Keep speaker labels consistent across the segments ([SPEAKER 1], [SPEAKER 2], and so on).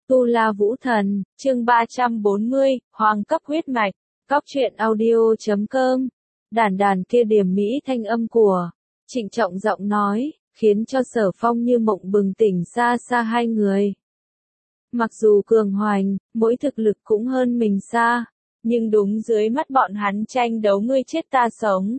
[SPEAKER 1] Tu La Vũ Thần, chương 340, Hoàng cấp huyết mạch, Cóc truyện audio.com. Đàn đàn kia điểm mỹ thanh âm của trịnh trọng giọng nói, khiến cho Sở Phong như mộng bừng tỉnh xa xa hai người. Mặc dù cường hoành, mỗi thực lực cũng hơn mình xa, nhưng đúng dưới mắt bọn hắn tranh đấu ngươi chết ta sống.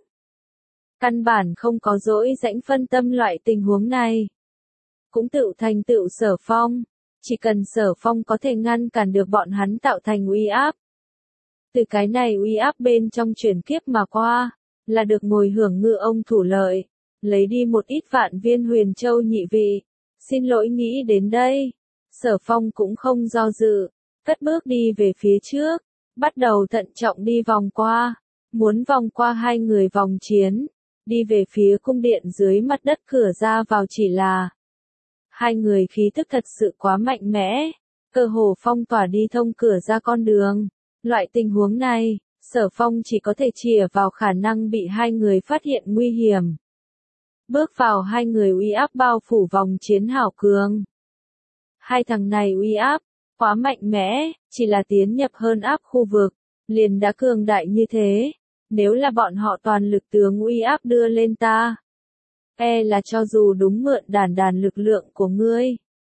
[SPEAKER 1] Căn bản không có dỗi rãnh phân tâm loại tình huống này. Cũng tự thành tựu Sở Phong. Chỉ cần Sở Phong có thể ngăn cản được bọn hắn tạo thành uy áp. Từ cái này uy áp bên trong chuyển kiếp mà qua, là được ngồi hưởng ngư ông thủ lợi, lấy đi một ít vạn viên huyền châu nhị vị. Xin lỗi nghĩ đến đây, Sở Phong cũng không do dự, cất bước đi về phía trước, bắt đầu thận trọng đi vòng qua, muốn vòng qua hai người vòng chiến, đi về phía cung điện dưới mặt đất cửa ra vào chỉ là. Hai người khí tức thật sự quá mạnh mẽ, cơ hồ phong tỏa đi thông cửa ra con đường. Loại tình huống này, Sở Phong chỉ có thể chìa vào khả năng bị hai người phát hiện nguy hiểm. Bước vào hai người uy áp bao phủ vòng chiến hảo cường. Hai thằng này uy áp, quá mạnh mẽ, chỉ là tiến nhập hơn áp khu vực, liền đã cường đại như thế. Nếu là bọn họ toàn lực tướng uy áp đưa lên ta, là cho dù đúng mượn đàn đàn lực lượng của ngươi,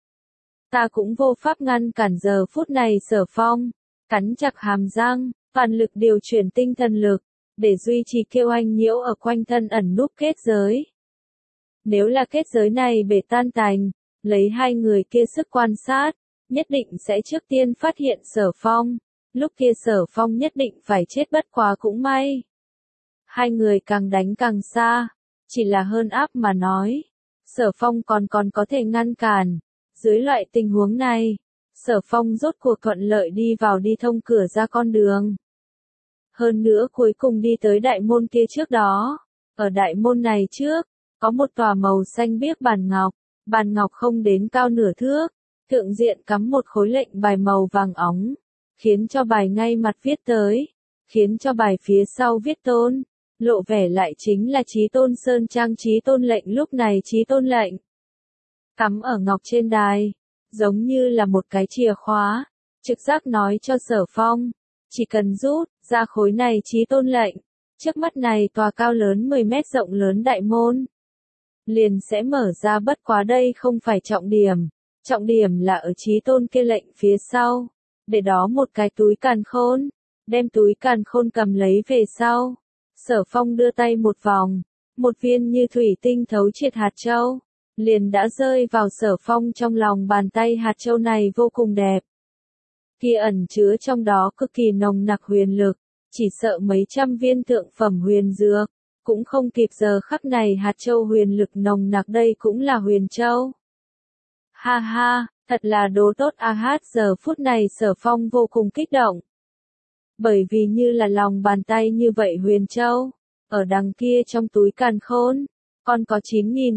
[SPEAKER 1] ta cũng vô pháp ngăn cản giờ phút này Sở Phong, cắn chặt hàm răng, toàn lực điều chuyển tinh thần lực, để duy trì kêu anh nhiễu ở quanh thân ẩn núp kết giới. Nếu là kết giới này bể tan tành, lấy hai người kia sức quan sát, nhất định sẽ trước tiên phát hiện Sở Phong, lúc kia Sở Phong nhất định phải chết bất quá cũng may. Hai người càng đánh càng xa. Chỉ là hơn áp mà nói, Sở Phong còn có thể ngăn cản. Dưới loại tình huống này, Sở Phong rốt cuộc thuận lợi đi vào đi thông cửa ra con đường. Hơn nữa cuối cùng đi tới đại môn kia trước đó. Ở đại môn này trước, có một tòa màu xanh biếc bàn ngọc không đến cao nửa thước, thượng diện cắm một khối lệnh bài màu vàng óng, khiến cho bài ngay mặt viết tới, khiến cho bài phía sau viết tôn. Lộ vẻ lại chính là Chí Tôn Sơn Trang Chí Tôn lệnh. Lúc này Chí Tôn lệnh cắm ở ngọc trên đài, giống như là một cái chìa khóa, trực giác nói cho Sở Phong, chỉ cần rút ra khối này Chí Tôn lệnh, trước mắt này tòa cao lớn 10 mét rộng lớn đại môn, liền sẽ mở ra. Bất quá đây không phải trọng điểm là ở Chí Tôn kia lệnh phía sau, để đó một cái túi càn khôn, đem túi càn khôn cầm lấy về sau. Sở Phong đưa tay một vòng, một viên như thủy tinh thấu triệt hạt châu, liền đã rơi vào Sở Phong trong lòng bàn tay. Hạt châu này vô cùng đẹp. Kia ẩn chứa trong đó cực kỳ nồng nặc huyền lực, chỉ sợ mấy trăm viên thượng phẩm huyền dược, cũng không kịp giờ khắc này hạt châu huyền lực nồng nặc. Đây cũng là huyền châu. Ha ha, thật là đồ tốt a hát. Giờ phút này Sở Phong vô cùng kích động. Bởi vì như là lòng bàn tay như vậy huyền châu, ở đằng kia trong túi càn khôn, còn có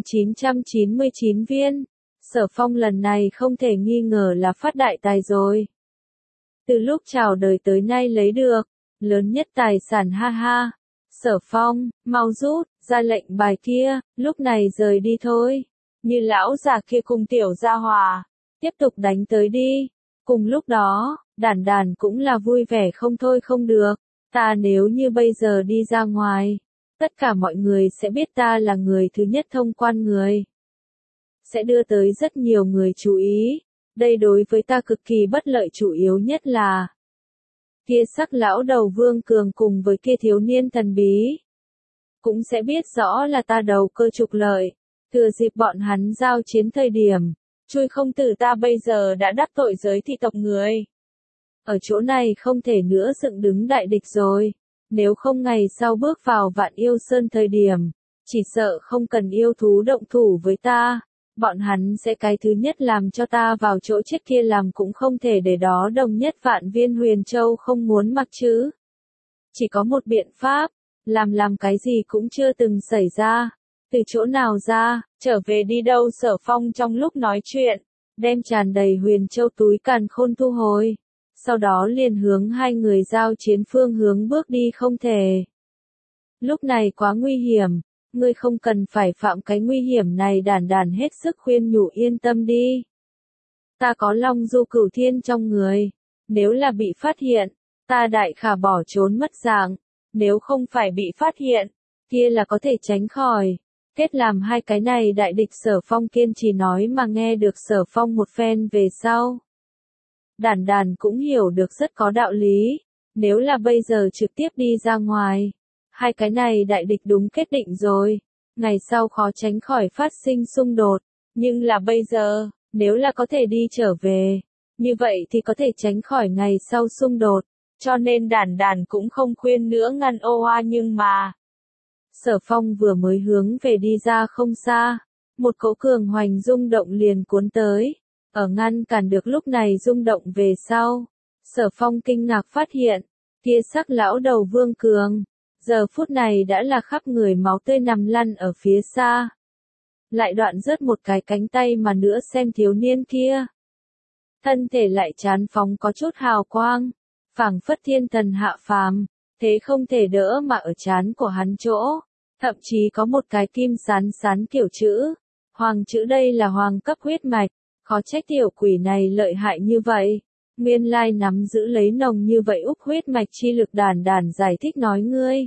[SPEAKER 1] 9.999 viên. Sở Phong lần này không thể nghi ngờ là phát đại tài rồi. Từ lúc chào đời tới nay lấy được, lớn nhất tài sản ha ha. Sở Phong, mau rút ra lệnh bài kia, lúc này rời đi thôi. Như lão già kia cùng tiểu gia hòa, tiếp tục đánh tới đi. Cùng lúc đó, đàn đàn cũng là vui vẻ không thôi không được. Ta nếu như bây giờ đi ra ngoài, tất cả mọi người sẽ biết ta là người thứ nhất thông quan người. Sẽ đưa tới rất nhiều người chú ý. Đây đối với ta cực kỳ bất lợi, chủ yếu nhất là kia sắc lão đầu Vương Cường cùng với kia thiếu niên thần bí. Cũng sẽ biết rõ là ta đầu cơ trục lợi. Thừa dịp bọn hắn giao chiến thời điểm, chui không tử ta bây giờ đã đắc tội giới thị tộc người. Ở chỗ này không thể nữa dựng đứng đại địch rồi. Nếu không ngày sau bước vào Vạn Yêu Sơn thời điểm, chỉ sợ không cần yêu thú động thủ với ta, bọn hắn sẽ cái thứ nhất làm cho ta vào chỗ chết kia. Làm cũng không thể để đó đồng nhất vạn viên huyền châu không muốn mặc chứ. Chỉ có một biện pháp, làm cái gì cũng chưa từng xảy ra. Từ chỗ nào ra, trở về đi đâu? Sở Phong trong lúc nói chuyện, đem tràn đầy huyền châu túi càn khôn thu hồi. Sau đó liền hướng hai người giao chiến phương hướng bước đi. Không thể. Lúc này quá nguy hiểm, ngươi không cần phải phạm cái nguy hiểm này. Đàn đàn hết sức khuyên nhủ yên tâm đi. ta có Long Du Cửu Thiên trong người. Nếu là bị phát hiện, ta đại khả bỏ trốn mất dạng. Nếu không phải bị phát hiện, kia là có thể tránh khỏi. Kết làm hai cái này đại địch Sở Phong kiên trì nói mà nghe được Sở Phong một phen về sau. Đản Đản cũng hiểu được rất có đạo lý. Nếu là bây giờ trực tiếp đi ra ngoài, hai cái này đại địch đúng kết định rồi. Ngày sau khó tránh khỏi phát sinh xung đột. Nhưng là bây giờ, nếu là có thể đi trở về, như vậy thì có thể tránh khỏi ngày sau xung đột. Cho nên Đản Đản cũng không khuyên nữa ngăn ô hoa nhưng mà. Sở Phong vừa mới hướng về đi ra không xa. Một cỗ cường hoành rung động liền cuốn tới. Ở ngăn cản được lúc này rung động về sau. Sở Phong kinh ngạc phát hiện. Kia sắc lão đầu Vương Cường. Giờ phút này đã là khắp người máu tươi nằm lăn ở phía xa. Lại đoạn rớt một cái cánh tay mà nữa xem thiếu niên kia. Thân thể lại chán phóng có chút hào quang. Phảng phất thiên thần hạ phàm. Thế không thể đỡ mà ở trán của hắn chỗ. Thậm chí có một cái kim sán sán kiểu chữ. Hoàng chữ đây là hoàng cấp huyết mạch. Khó trách tiểu quỷ này lợi hại như vậy. Nguyên lai nắm giữ lấy nồng như vậy úc huyết mạch chi lực. Đản Đản giải thích nói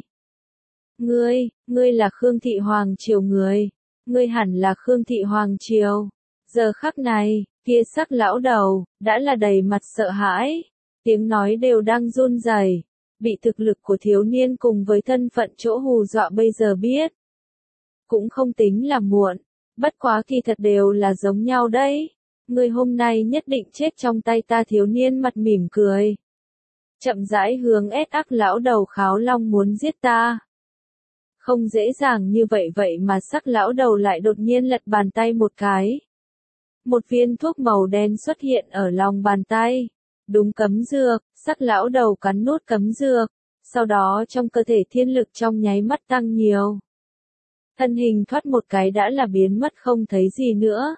[SPEAKER 1] ngươi là Khương Thị Hoàng Triều người. Ngươi hẳn là Khương Thị Hoàng Triều. Giờ khắc này, kia sắc lão đầu, đã là đầy mặt sợ hãi. Tiếng nói đều đang run rẩy. Bị thực lực của thiếu niên cùng với thân phận chỗ hù dọa bây giờ biết. Cũng không tính là muộn. Bất quá kỳ thật đều là giống nhau đấy. Ngươi hôm nay nhất định chết trong tay ta. Thiếu niên mặt mỉm cười. Chậm rãi hướng ác lão đầu Kháo Long muốn giết ta. Không dễ dàng như vậy mà sắc lão đầu lại đột nhiên lật bàn tay một cái. Một viên thuốc màu đen xuất hiện ở lòng bàn tay. Đúng cấm dược, sắc lão đầu cắn nốt cấm dược. Sau đó trong cơ thể thiên lực trong nháy mắt tăng nhiều. Thân hình thoát một cái đã là biến mất không thấy gì nữa.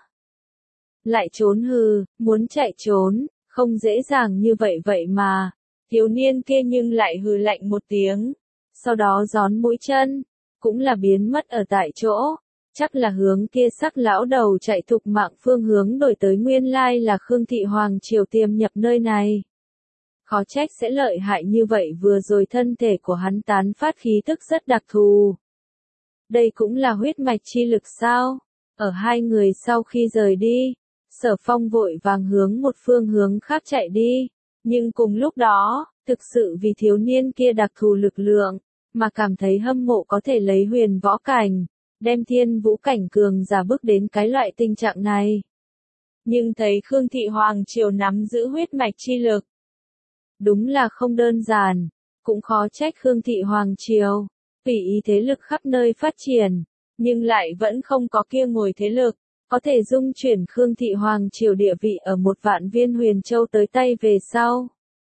[SPEAKER 1] Lại trốn hừ, muốn chạy trốn, không dễ dàng như vậy mà. Thiếu niên kia nhưng lại hừ lạnh một tiếng. Sau đó gión mũi chân, cũng là biến mất ở tại chỗ. Chắc là hướng kia sắc lão đầu chạy thục mạng phương hướng đổi tới. Nguyên lai là Khương Thị Hoàng Triều tiềm nhập nơi này. Khó trách sẽ lợi hại như vậy. Vừa rồi thân thể của hắn tán phát khí tức rất đặc thù. Đây cũng là huyết mạch chi lực sao? Ở hai người sau khi rời đi, Sở Phong vội vàng hướng một phương hướng khác chạy đi. Nhưng cùng lúc đó, thực sự vì thiếu niên kia đặc thù lực lượng, mà cảm thấy hâm mộ có thể lấy huyền võ cảnh, đem thiên vũ cảnh cường giả bước đến cái loại tình trạng này. Nhưng thấy Khương Thị Hoàng Triều nắm giữ huyết mạch chi lực. Đúng là không đơn giản, cũng khó trách Khương Thị Hoàng Triều, tùy ý thế lực khắp nơi phát triển, nhưng lại vẫn không có kia ngồi thế lực, có thể dung chuyển Khương Thị Hoàng Triều địa vị ở một vạn viên huyền châu tới tay về sau.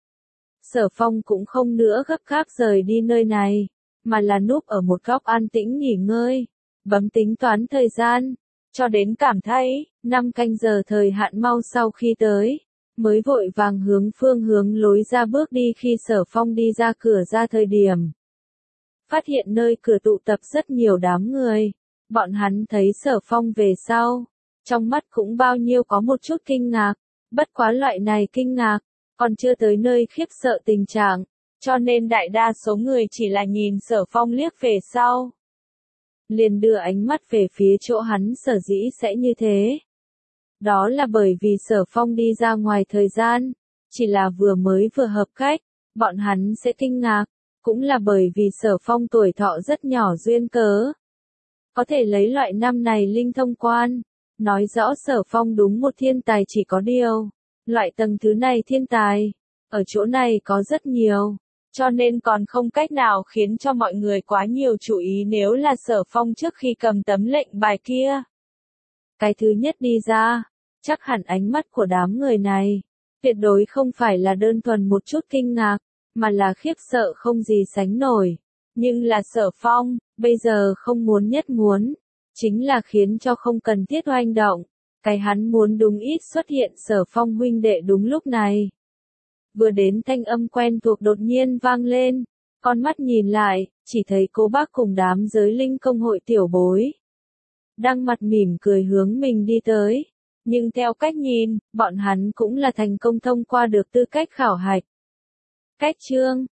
[SPEAKER 1] Sở Phong cũng không nữa gấp gáp rời đi nơi này, mà là núp ở một góc an tĩnh nghỉ ngơi, bấm tính toán thời gian, cho đến cảm thấy, 5 canh giờ thời hạn mau sau khi tới, mới vội vàng phương hướng lối ra bước đi. Khi Sở Phong đi ra cửa ra thời điểm, phát hiện nơi cửa tụ tập rất nhiều đám người, bọn hắn thấy Sở Phong về sau, trong mắt cũng bao nhiêu có một chút kinh ngạc, bất quá loại này kinh ngạc, còn chưa tới nơi khiếp sợ tình trạng, cho nên đại đa số người chỉ là nhìn Sở Phong liếc về sau. Liền đưa ánh mắt về phía chỗ hắn sở dĩ sẽ như thế. Đó là bởi vì Sở Phong đi ra ngoài thời gian, chỉ là vừa hợp cách, bọn hắn sẽ kinh ngạc, cũng là bởi vì Sở Phong tuổi thọ rất nhỏ duyên cớ. Có thể lấy loại năm này linh thông quan, nói rõ Sở Phong đúng một thiên tài. Chỉ có điều, loại tầng thứ này thiên tài, ở chỗ này có rất nhiều, cho nên còn không cách nào khiến cho mọi người quá nhiều chú ý. Nếu là Sở Phong trước khi cầm tấm lệnh bài kia, cái thứ nhất đi ra, chắc hẳn ánh mắt của đám người này, tuyệt đối không phải là đơn thuần một chút kinh ngạc, mà là khiếp sợ không gì sánh nổi. Nhưng là Sở Phong, bây giờ không muốn nhất muốn, chính là khiến cho không cần thiết oanh động. Cái hắn muốn đúng ít xuất hiện Sở Phong huynh đệ đúng lúc này. Vừa đến thanh âm quen thuộc đột nhiên vang lên, con mắt nhìn lại, chỉ thấy cô bác cùng đám giới linh công hội tiểu bối. Đang mặt mỉm cười hướng mình đi tới. Nhưng theo cách nhìn, bọn hắn cũng là thành công thông qua được tư cách khảo hạch. Cách chương